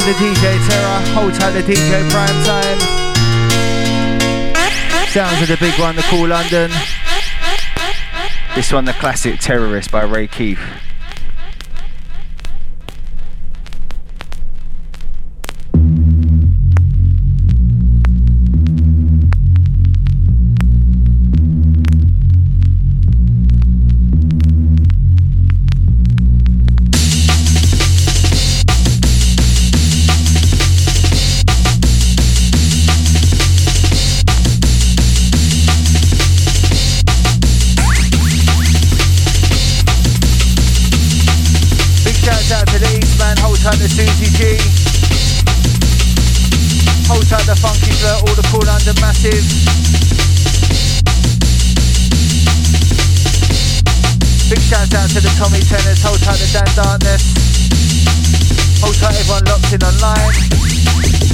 the DJ Terror, hold tight the DJ Prime Time. Sounds of the big one, the Cool London. This one, the classic Terrorist by Ray Keith. The Susie G. Hold tight the Funky Flirt, all the Cool London Massive. Big shouts out to the Tommy Tenners, hold tight the Dan Darkness. Hold tight everyone locked in online.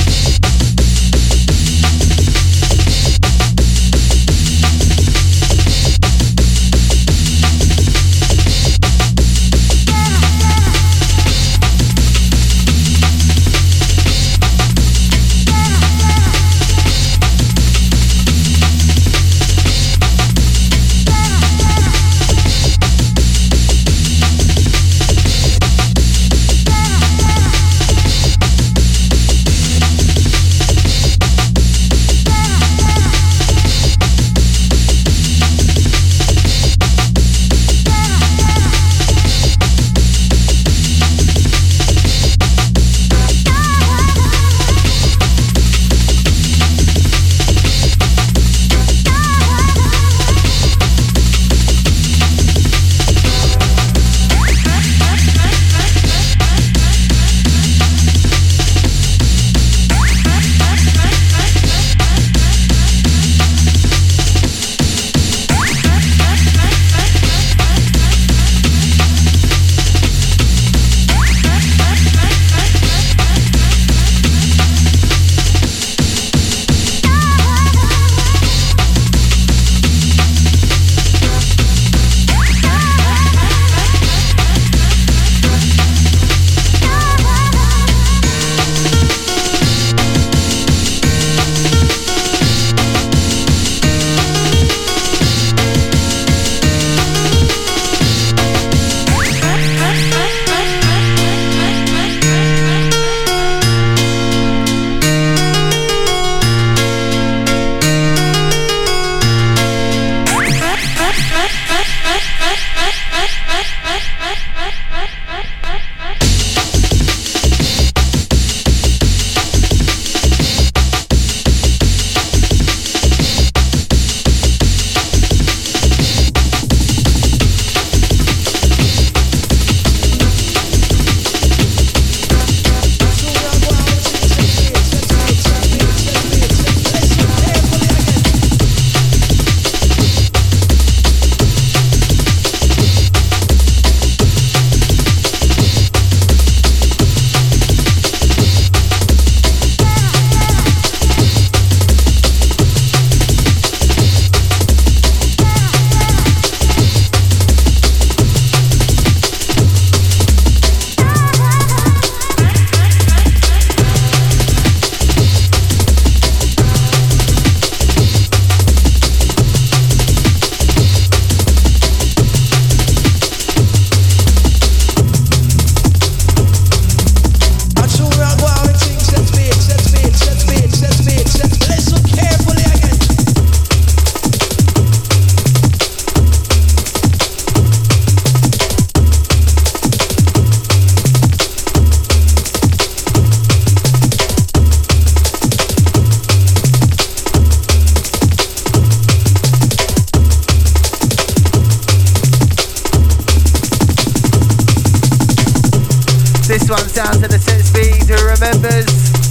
This one's down to the set speed, who remembers?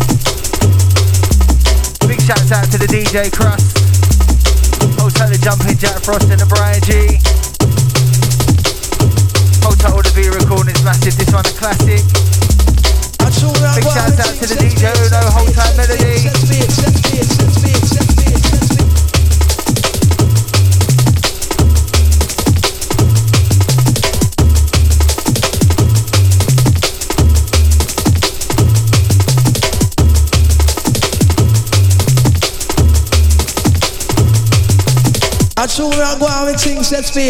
Big shouts out to the DJ Crust. Also the Jumping Jack Frost and the Brian G. Hold tight all the V recordings, massive. This one a classic. Big shouts out to the DJ Uno, hold tight melody. I show me I go out with things, set speed.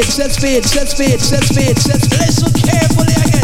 Listen carefully again.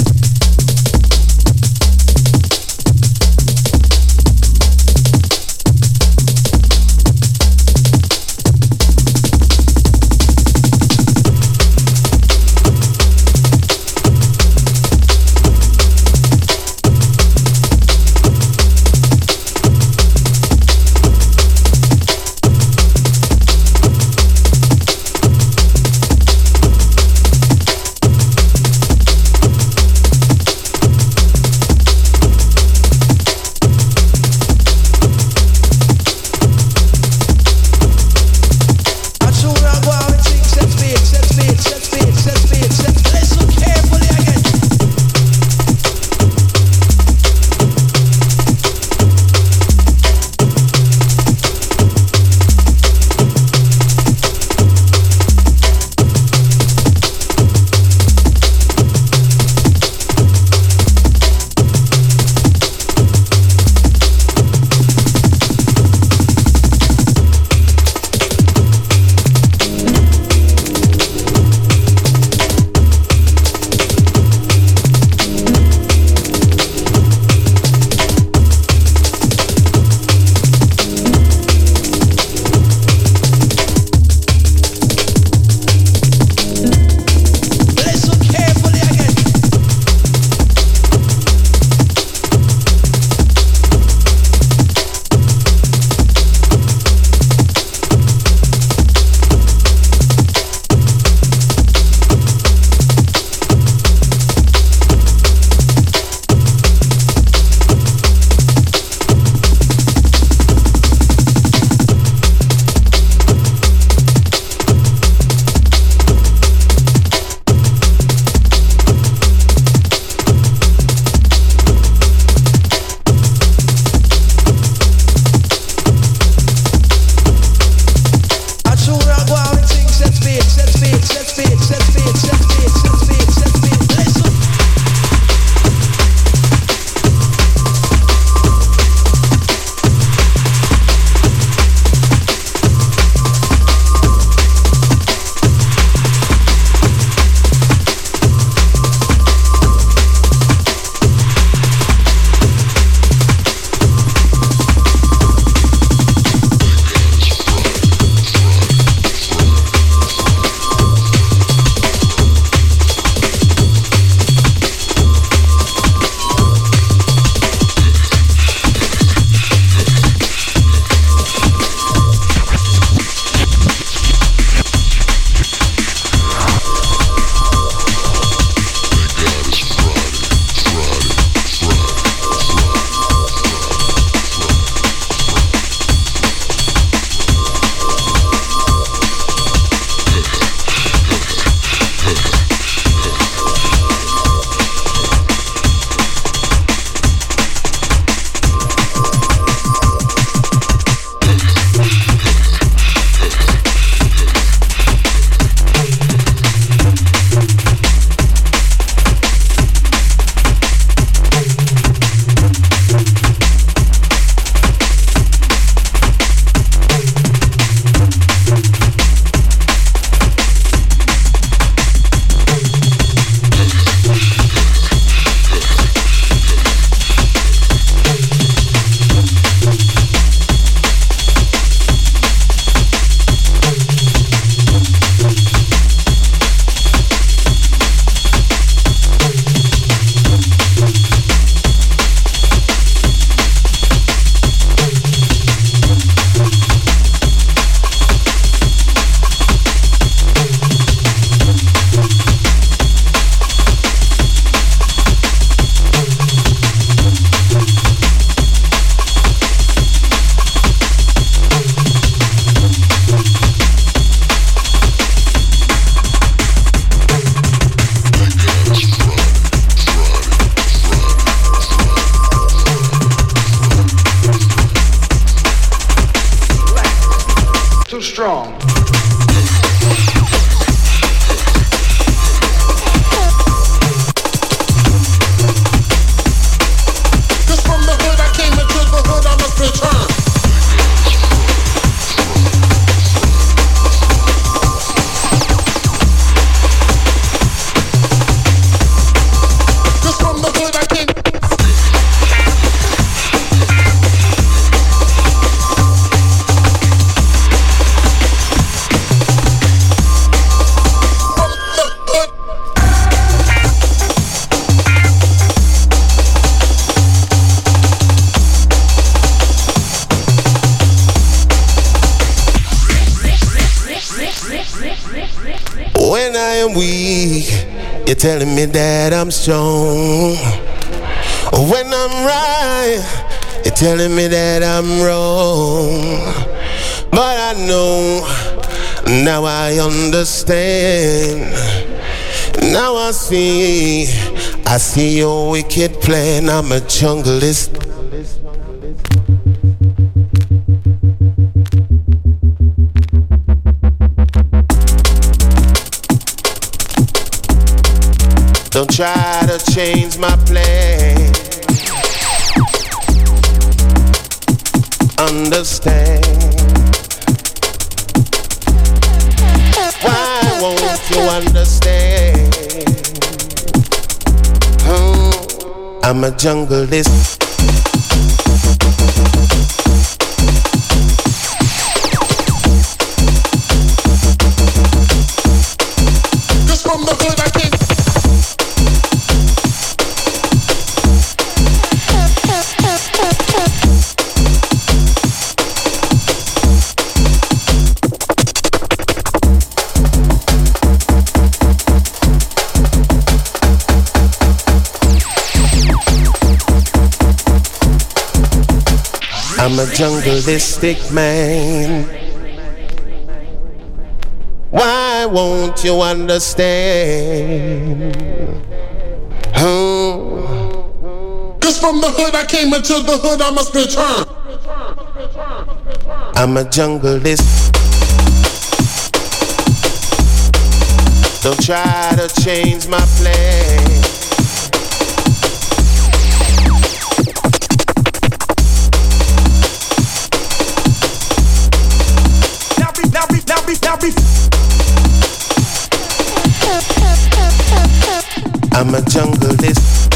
strong. When I am weak, you're telling me that I'm strong. When I'm right, you're telling me that I'm wrong. But I know, now I understand. Now I see your wicked plan. I'm a junglist. Don't try to change my plan. Understand. Why won't you understand? I'm a junglist. Just from the hood I came. I'm a jungleistic man. Why won't you understand? Cause from the hood I came, into the hood I must return. I'm a jungleist. Don't try to change my plan. I'm a jungleist.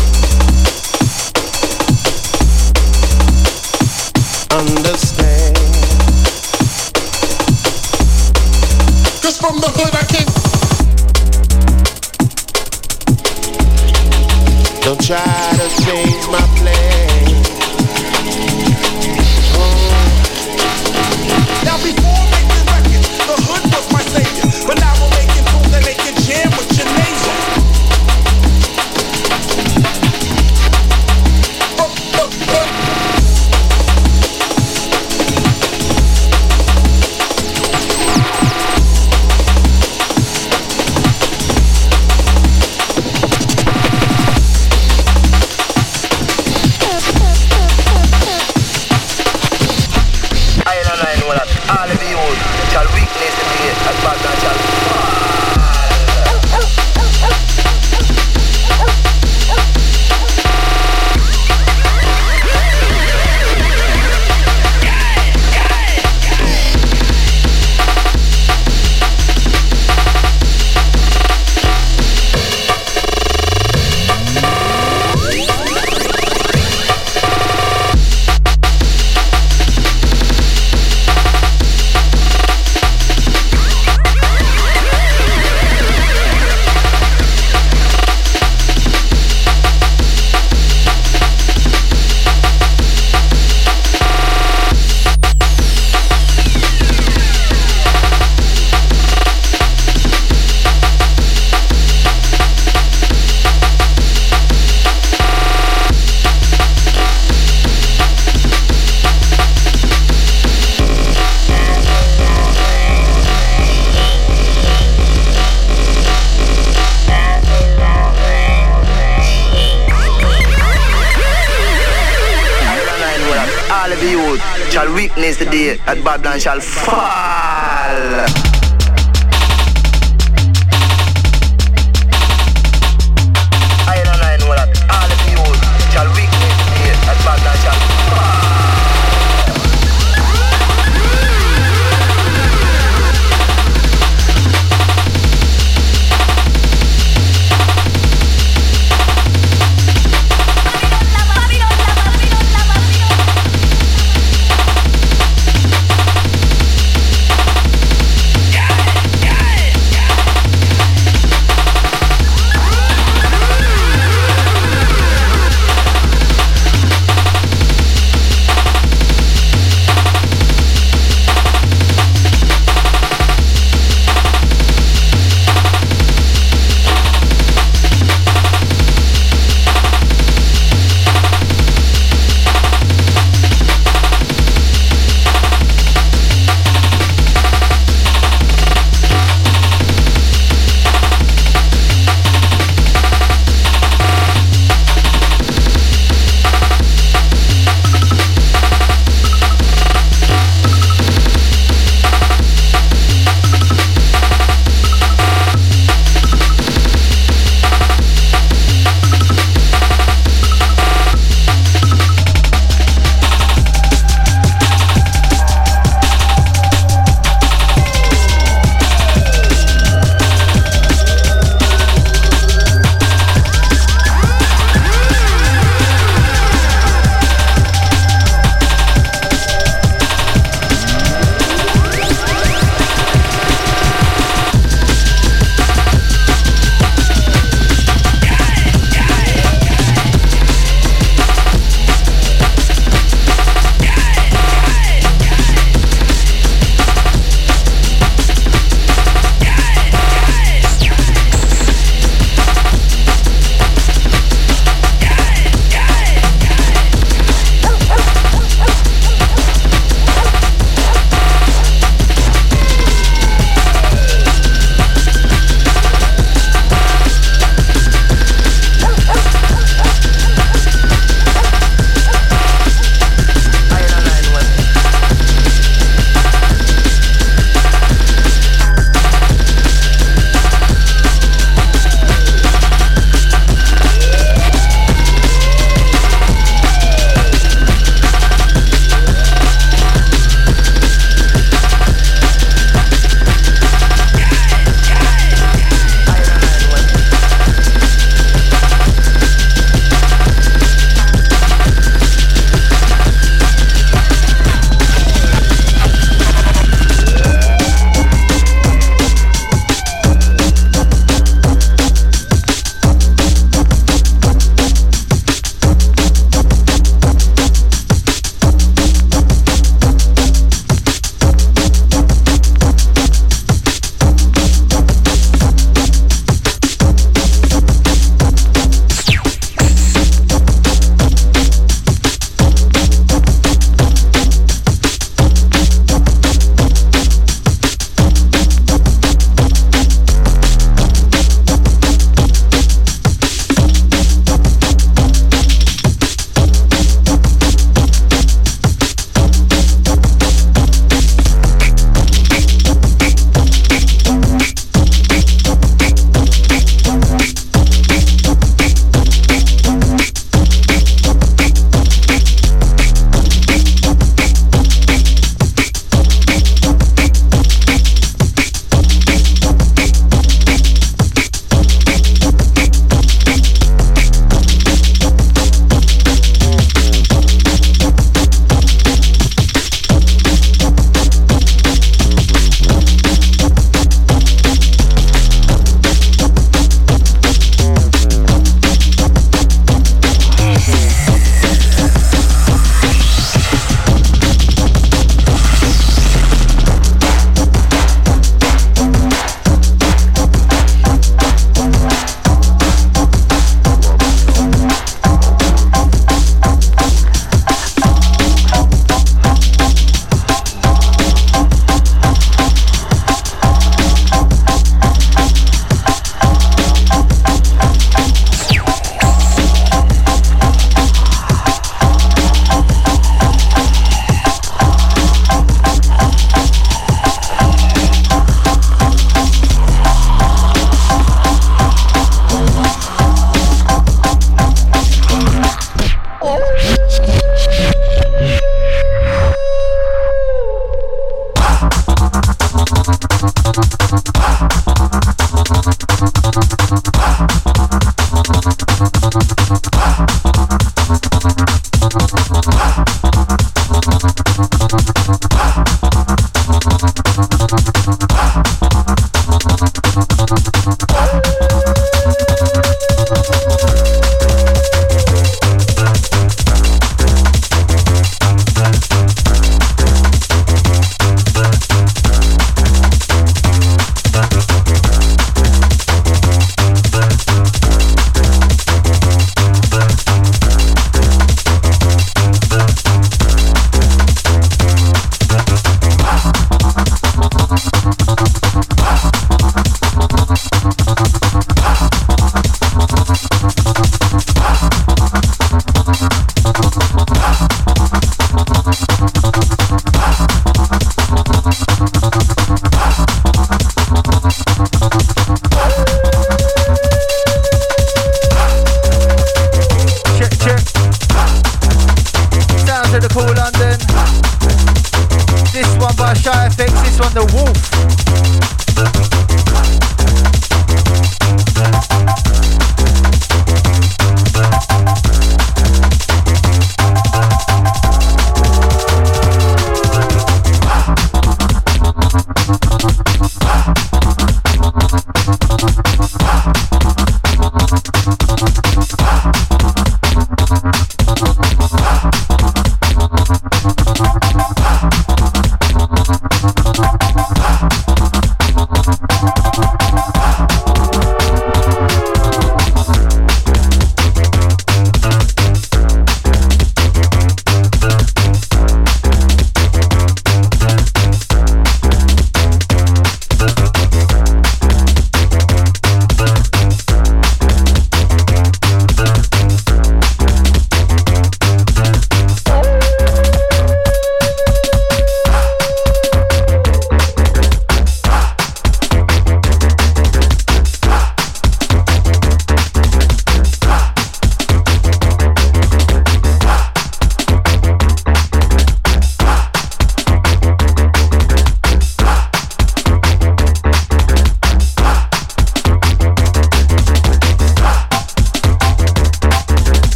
Understand. Cause from the hood I came. Don't try to change my plan. Now before making records, the hood was my savior. But now we're making tools that make you jam with your nasal. Shall witness the day that Babylon shall fall.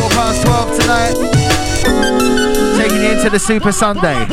12 tonight. Taking you into the Super Sunday.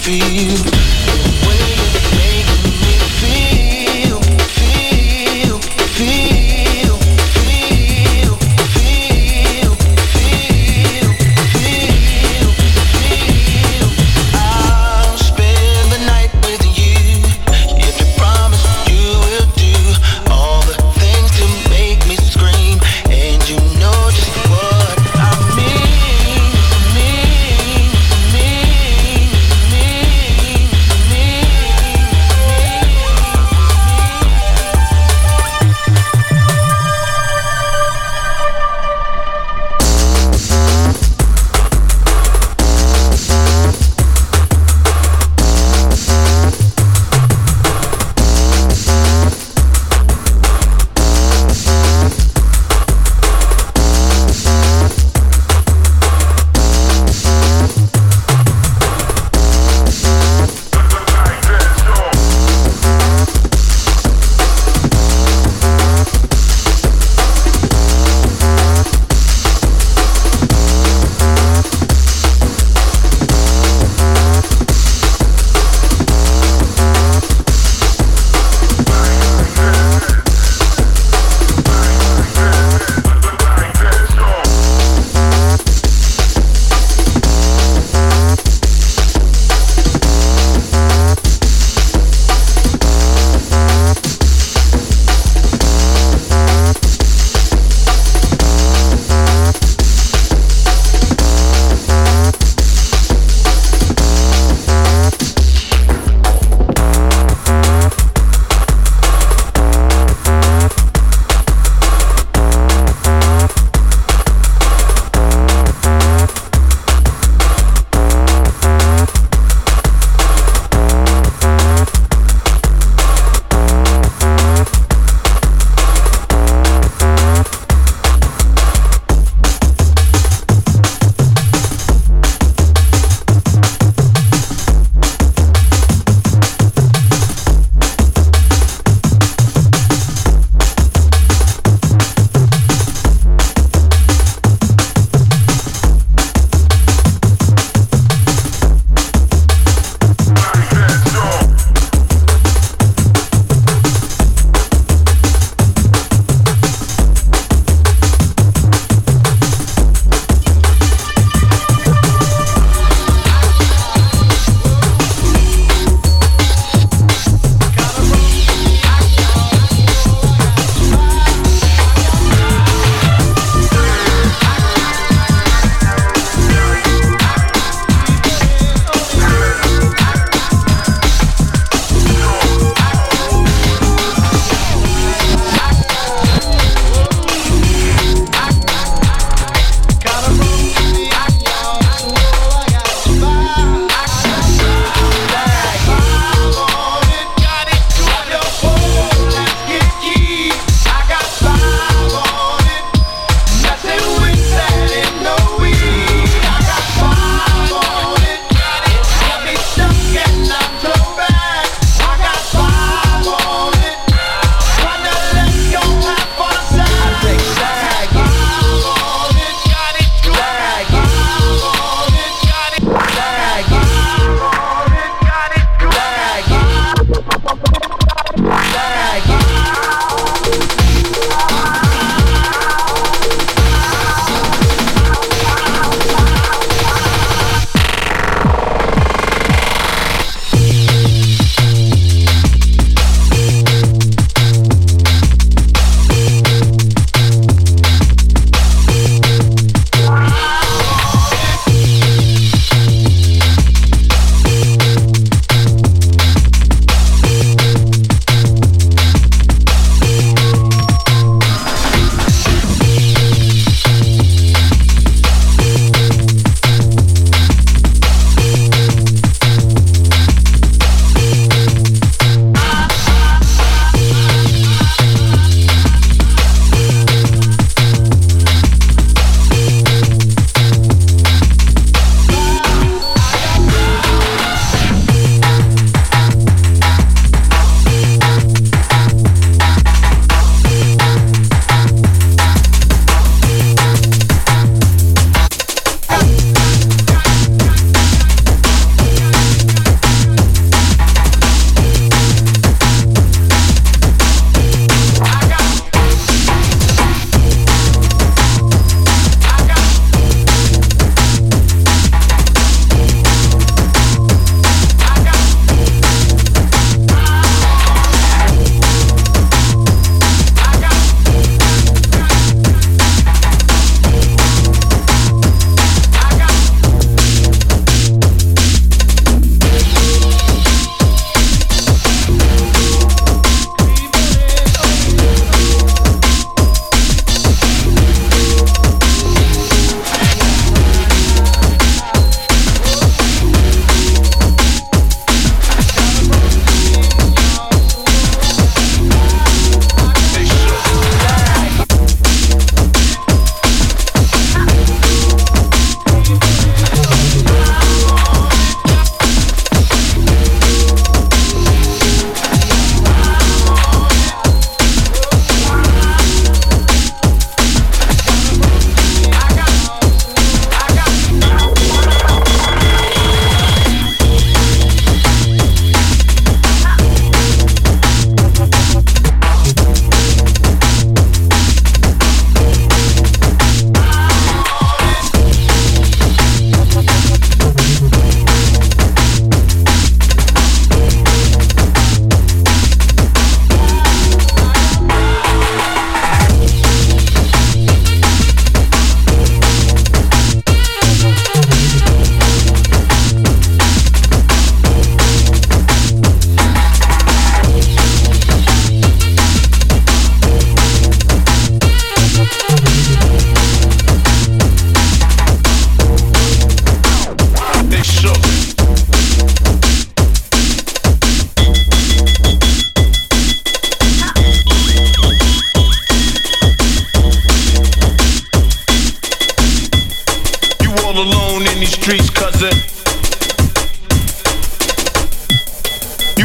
feel. The way you're making me feel, feel, feel, feel, feel, feel, feel, feel. I'll spend the night with you if you promise you will do all the things to make me scream, and you know just what I mean, mean, mean, mean.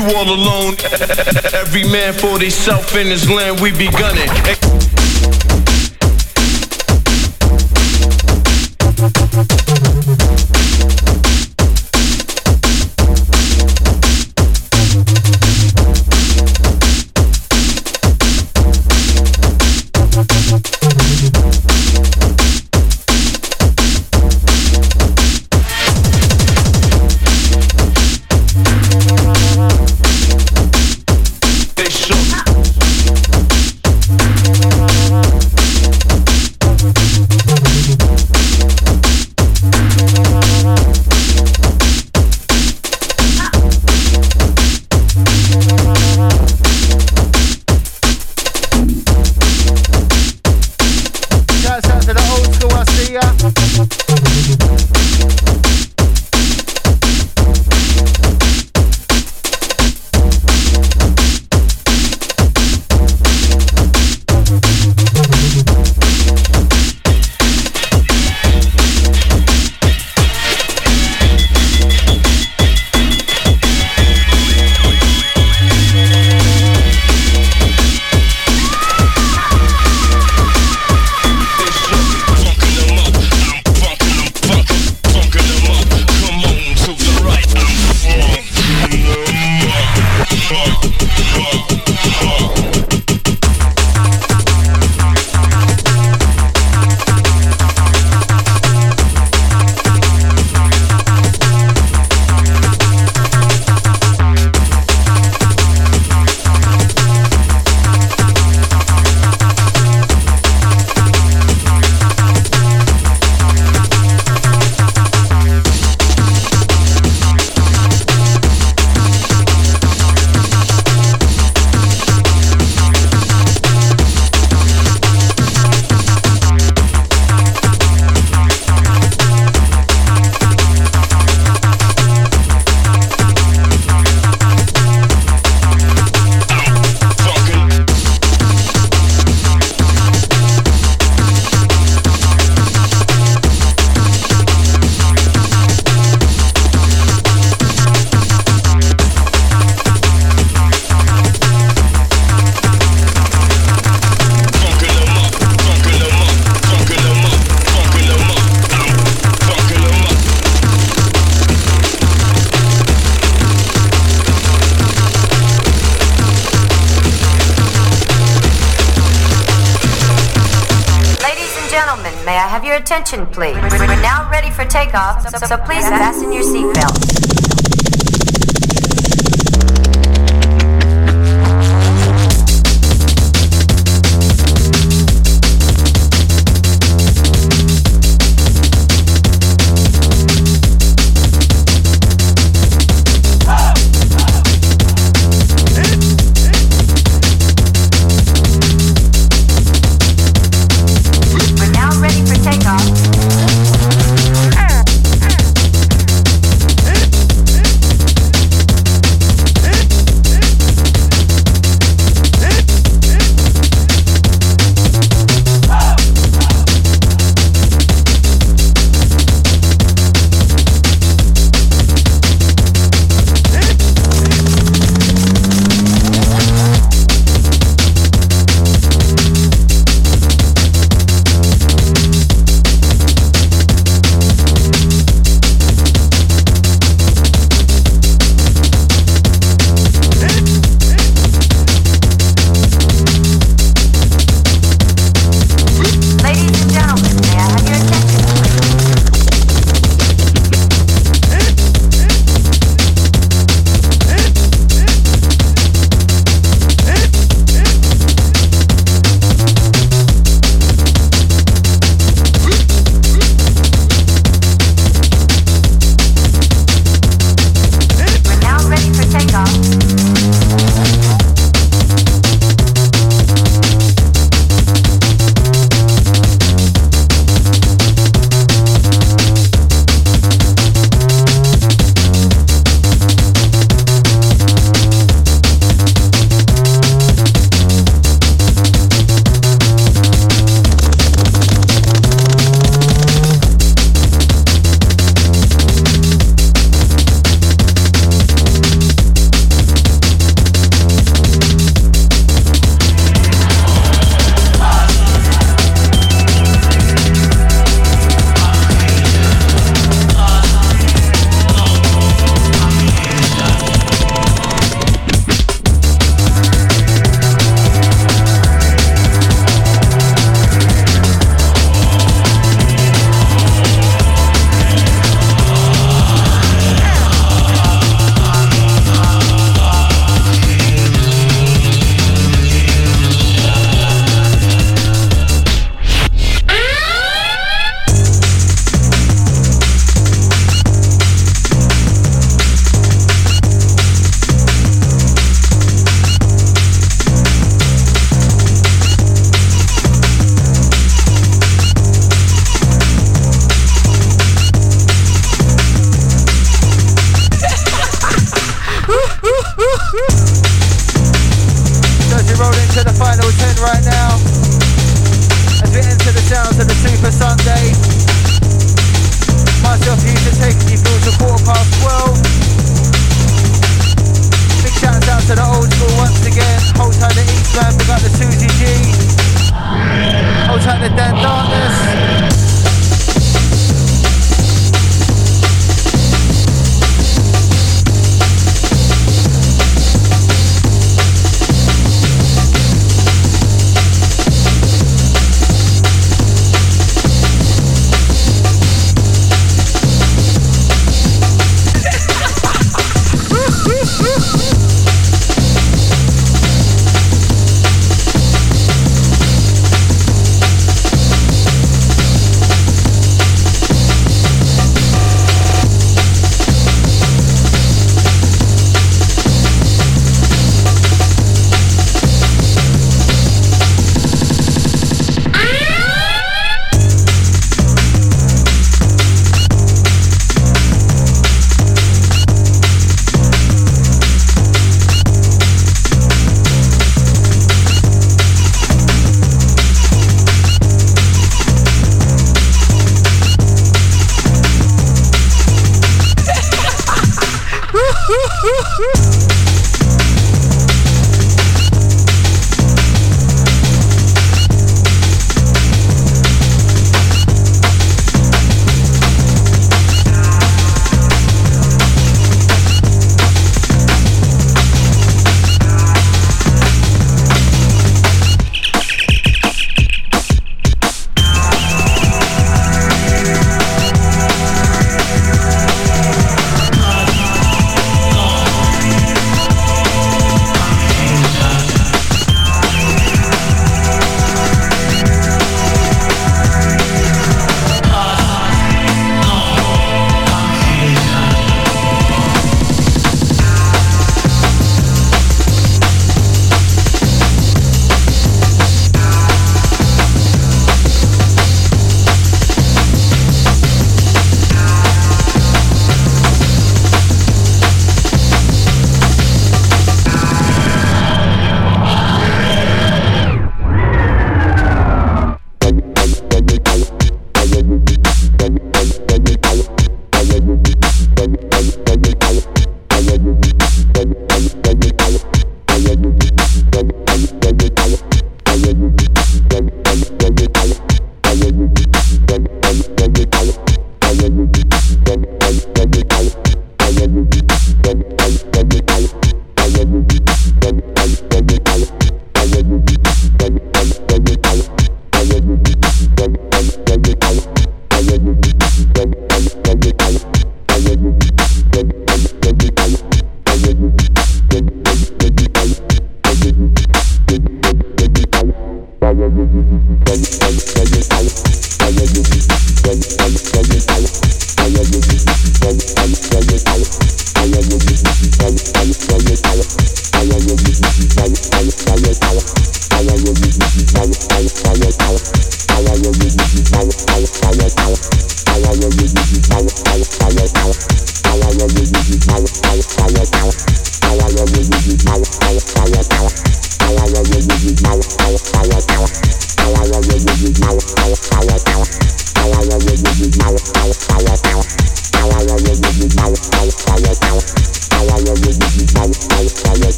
You all alone, every man for himself in his land, we be gunning. Attention, please. We're now ready for takeoff, so please fasten your seatbelts. Takeoff. 10 right now. As we enter the sounds of the Super Sunday. Myself here to take you through to 12:15. Big shouts out to the old school once again. Hold tight the Eastman, we got the Susie G. Hold tight the Dan Darkness.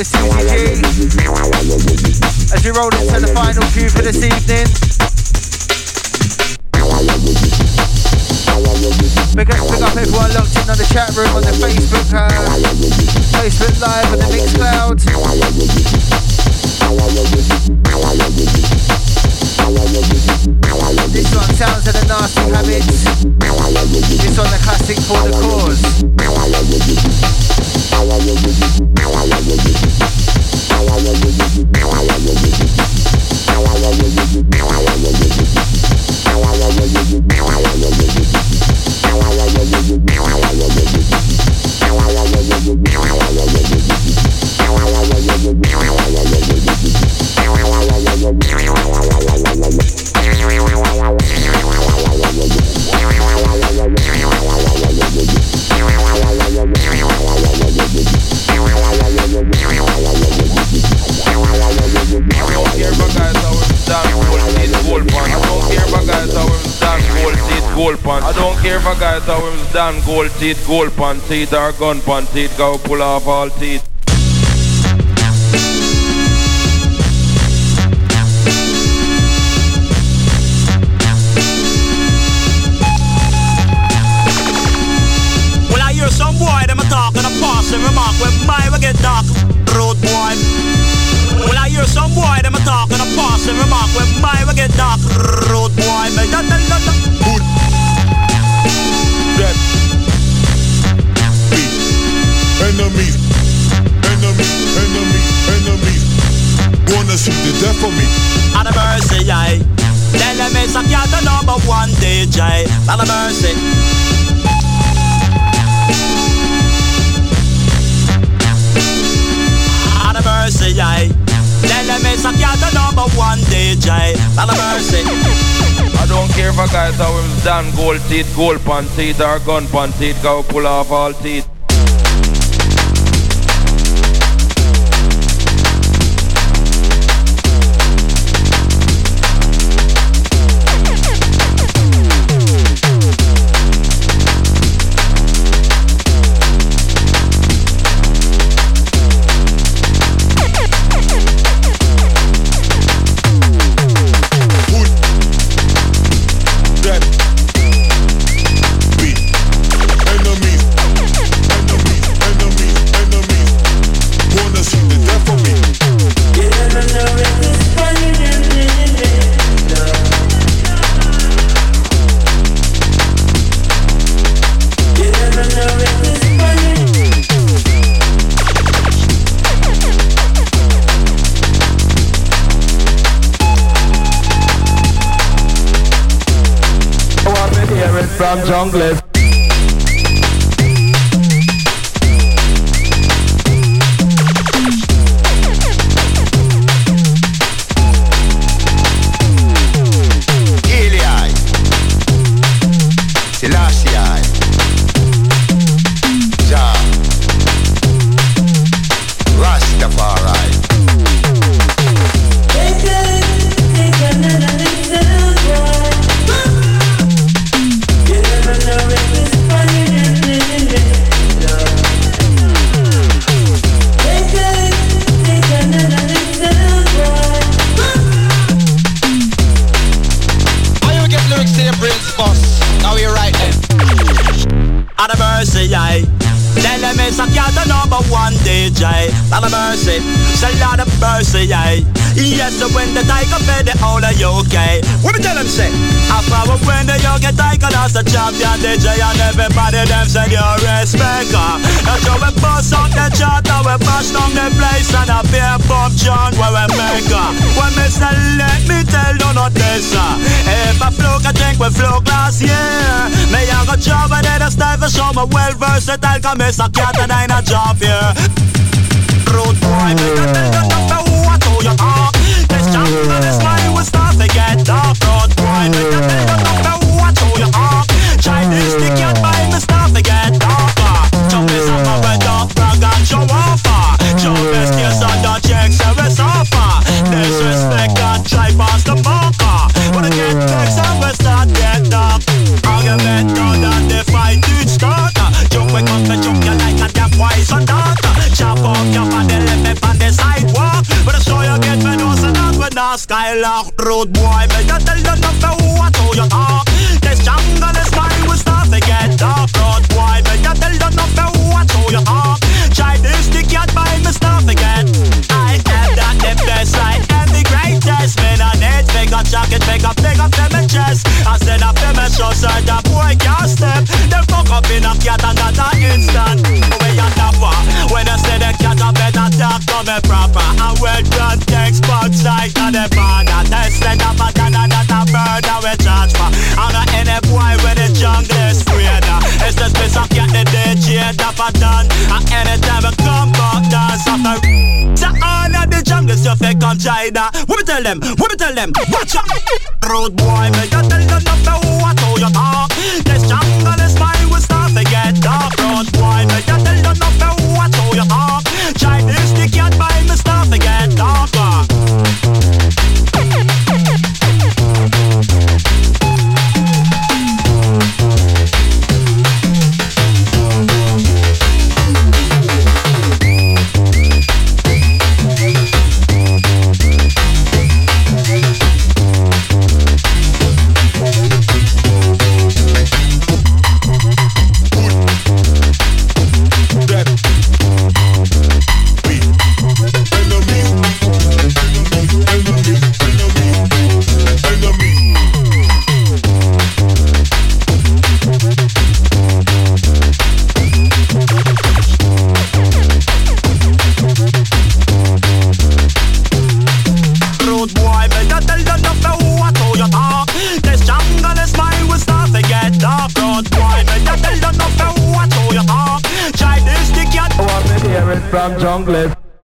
the Susie G. As we roll into the final cue for this evening. Big up everyone locked in on the chat room, on the Facebook Live, on the Mixcloud. This one, Sounds of the Nasty Habits. This one, the classic For the Cause. I don't care if a guy thought him done gold teeth, gold pan teeth, or gun pan teeth, go pull off all teeth. Well, I hear some boy, them a talk and a pass and remark when my will get dark, road boy. Well, I hear some boy, them a talk and a pass and remark when my will get dark, road boy. Good. That. Enemies. Wanna see the death of me. Out of mercy, I tell them it's a cat the number one DJ. Out of mercy. Out of mercy, I tell them it's a cat the number one DJ. Out of mercy. I don't care if a guy thought him done gold teeth, gold pan teeth, or gun pan teeth, go pull off all teeth. From jungle. Yes, so when the tiger fed the whole of UK. What me tell them say? After when the young get tiger, that's the champion DJ, and everybody them say you're respect. That's how we bust out the chart, now we bash down the place, and a beer pump John where we make. When me say let me tell you not this. If I flow, I think we flow last year. Me I got job and then a style for show me well versatile, cause me a cat and I ain't a job here. Road boy, me don't tell you nothing who I told you talk. This champion is mine, we start to get dark. Road boy, me don't tell you nothing who I told you talk. Chinese stick your mind, we start to get darker. Jump is up on red dog, brag and show off. Jump is kiss on the checks, and we suffer. Disrespect and try past the marker. Wanna get vexed and we start get dark. Argument down and the fight to start. Jump we come to jump you like a damn wise and daughter. Chop off your body, let me pan in a cat and that a instant. When you dapper, when I say the cat a better talk to me proper. I will run text box side to the border. Tested up a dada that a murder we charge for. I'm not any boy with the jungle is trader. It's the space of cat the DJ dapper done. And anytime I come back dance after. So all of the jungles you fake come China. What me tell them? Watch out. Road boy, me you tell them nothing what how you talk. This jungle is mine, we start to get dark. Road boy, me you tell them nothing what how you talk. Chinese the cat by me start to get darker. From jungle.